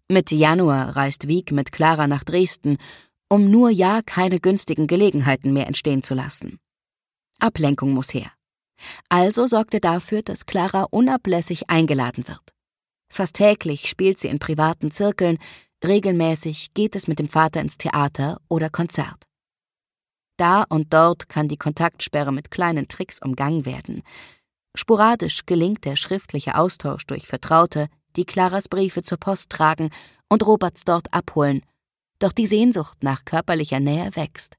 Mitte Januar reist Wieck mit Klara nach Dresden, um nur ja keine günstigen Gelegenheiten mehr entstehen zu lassen. Ablenkung muss her. Also sorgt er dafür, dass Klara unablässig eingeladen wird. Fast täglich spielt sie in privaten Zirkeln, regelmäßig geht es mit dem Vater ins Theater oder Konzert. Da und dort kann die Kontaktsperre mit kleinen Tricks umgangen werden. Sporadisch gelingt der schriftliche Austausch durch Vertraute, die Klaras Briefe zur Post tragen und Roberts dort abholen, doch die Sehnsucht nach körperlicher Nähe wächst.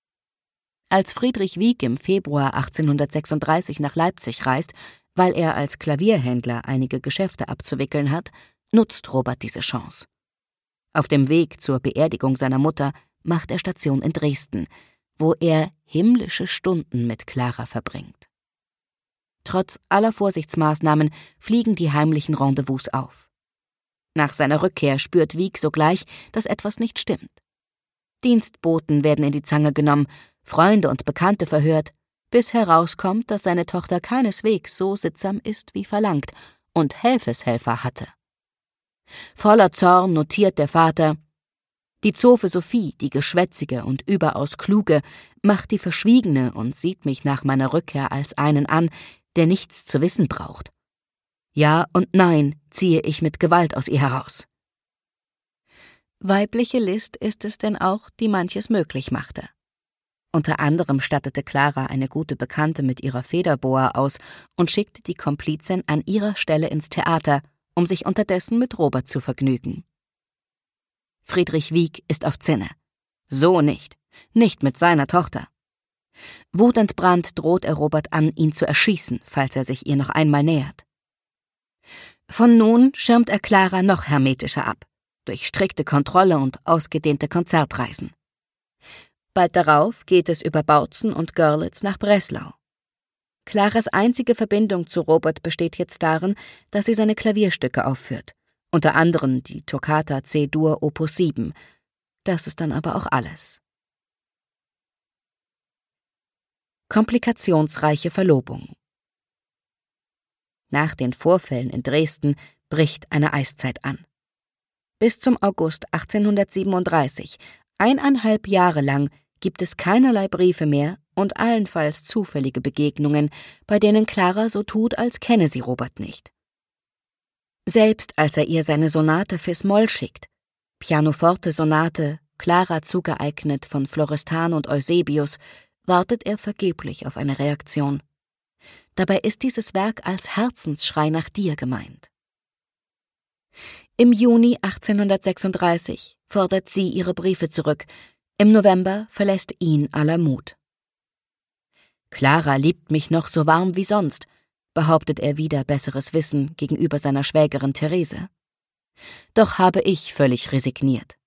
Als Friedrich Wieck im Februar 1836 nach Leipzig reist, weil er als Klavierhändler einige Geschäfte abzuwickeln hat, nutzt Robert diese Chance. Auf dem Weg zur Beerdigung seiner Mutter macht er Station in Dresden, wo er himmlische Stunden mit Klara verbringt. Trotz aller Vorsichtsmaßnahmen fliegen die heimlichen Rendezvous auf. Nach seiner Rückkehr spürt Wieck sogleich, dass etwas nicht stimmt. Dienstboten werden in die Zange genommen, Freunde und Bekannte verhört, bis herauskommt, dass seine Tochter keineswegs so sittsam ist, wie verlangt, und Helfeshelfer hatte. Voller Zorn notiert der Vater: Die Zofe Sophie, die geschwätzige und überaus kluge, macht die Verschwiegene und sieht mich nach meiner Rückkehr als einen an, der nichts zu wissen braucht. Ja und Nein ziehe ich mit Gewalt aus ihr heraus. Weibliche List ist es denn auch, die manches möglich machte. Unter anderem stattete Klara eine gute Bekannte mit ihrer Federboa aus und schickte die Komplizin an ihrer Stelle ins Theater, um sich unterdessen mit Robert zu vergnügen. Friedrich Wieck ist auf Zinne. So nicht. Nicht mit seiner Tochter. Wutentbrannt droht er Robert an, ihn zu erschießen, falls er sich ihr noch einmal nähert. Von nun schirmt er Klara noch hermetischer ab, durch strikte Kontrolle und ausgedehnte Konzertreisen. Bald darauf geht es über Bautzen und Görlitz nach Breslau. Klaras einzige Verbindung zu Robert besteht jetzt darin, dass sie seine Klavierstücke aufführt, unter anderem die Toccata C-Dur Opus 7. Das ist dann aber auch alles. Komplikationsreiche Verlobung. Nach den Vorfällen in Dresden bricht eine Eiszeit an. Bis zum August 1837, 1,5 Jahre lang, gibt es keinerlei Briefe mehr und allenfalls zufällige Begegnungen, bei denen Klara so tut, als kenne sie Robert nicht. Selbst als er ihr seine Sonate Fis-Moll schickt, Pianoforte-Sonate, Klara zugeeignet von Florestan und Eusebius, wartet er vergeblich auf eine Reaktion. Dabei ist dieses Werk als Herzensschrei nach dir gemeint. Im Juni 1836 fordert sie ihre Briefe zurück, im November verlässt ihn aller Mut. Klara liebt mich noch so warm wie sonst, behauptet er wider besseres Wissen gegenüber seiner Schwägerin Therese. Doch habe ich völlig resigniert.